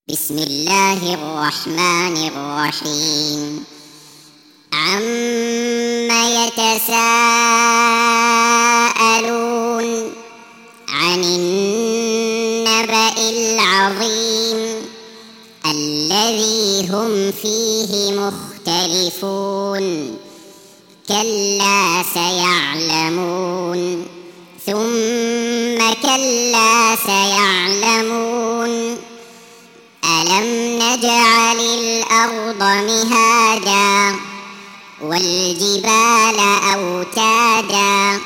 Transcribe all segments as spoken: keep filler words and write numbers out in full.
بسم الله الرحمن الرحيم. عم يتساءلون عن النبأ العظيم الذي هم فيه مختلفون. كلا سيعلمون ثم كلا سيعلمون. ألم نجعل الأرض مهادا والجبال أوتادا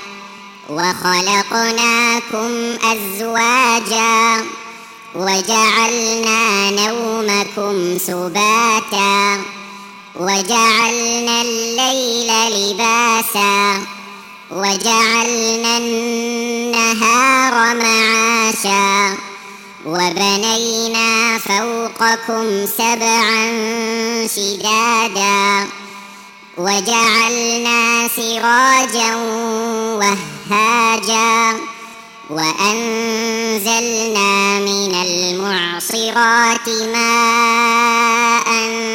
وخلقناكم أزواجا وجعلنا نومكم سباتا وجعلنا الليل لباسا وجعلنا النهار معاشا وبنينا فوقكم سبعا شدادا وجعلنا سراجا وهاجا وأنزلنا من المعصرات ماء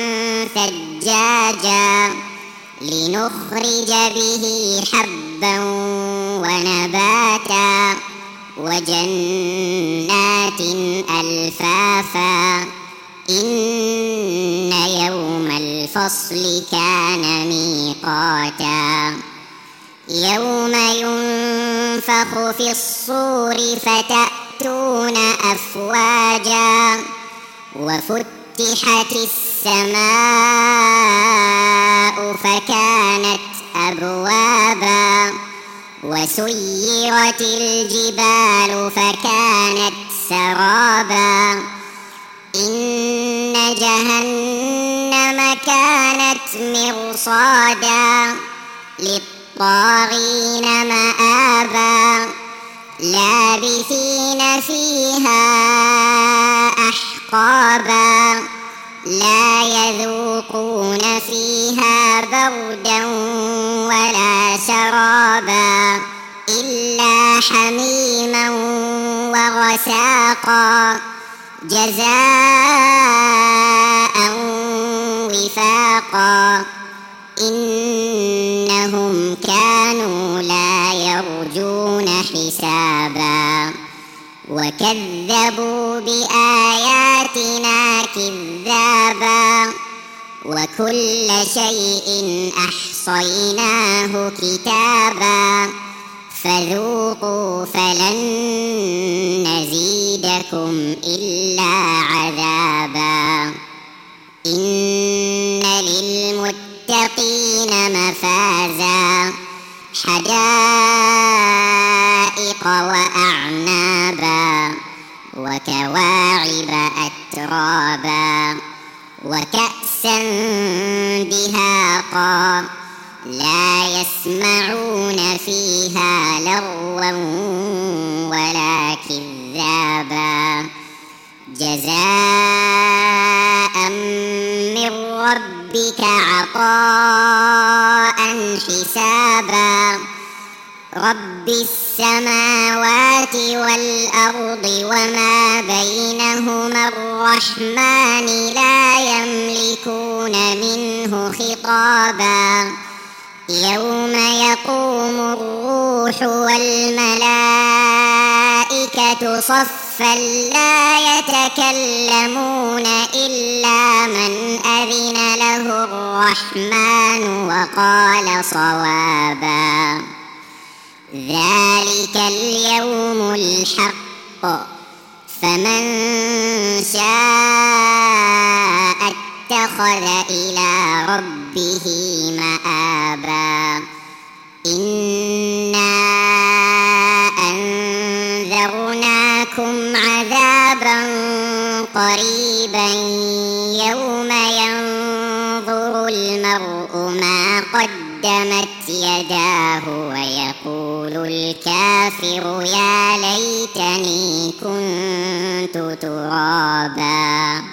ثجاجا لنخرج به حبا ونباتا وجنات ألفافا. إن يوم الفصل كان ميقاتا. يوم ينفخ في الصور فتأتون أفواجا وفتحت السماء فكانت أبوابا وسيرت الجبال فكانت سرابا. إن جهنم كانت مرصادا للطاغين مآبا. لابثين فيها أحقابا لا يذوقون فيها بردا ولا شرابا إلا حميما وغساقا جزاء وفاقا. إنهم كانوا لا يرجون حسابا وكذبوا بآياتنا كذابا وكل شيء أحصيناه كتابا فذوقوا فلن نزيدكم إلا عذابا. إن للمتقين مفازا حدائق وأعنابا وكواعب أترابا وكأسا دهاقا لا يسمعون فيها لغوا ولا كذابا جزاء من ربك عطاء حسابا. رب السماوات والأرض وما بينهما الرحمن لا يملكون منه خطابا. يوم يقوم الروح والملائكة صفا لا يتكلمون إلا من أذن له الرحمن وقال صوابا. ذلك اليوم الحق فمن شاء اتخذ إلى ربه مآبا. إنا أنذرناكم عذابا قريبا يوم ينظر المرء ما قدمت يداه ويقول الكافر يا ليتني كنت ترابا.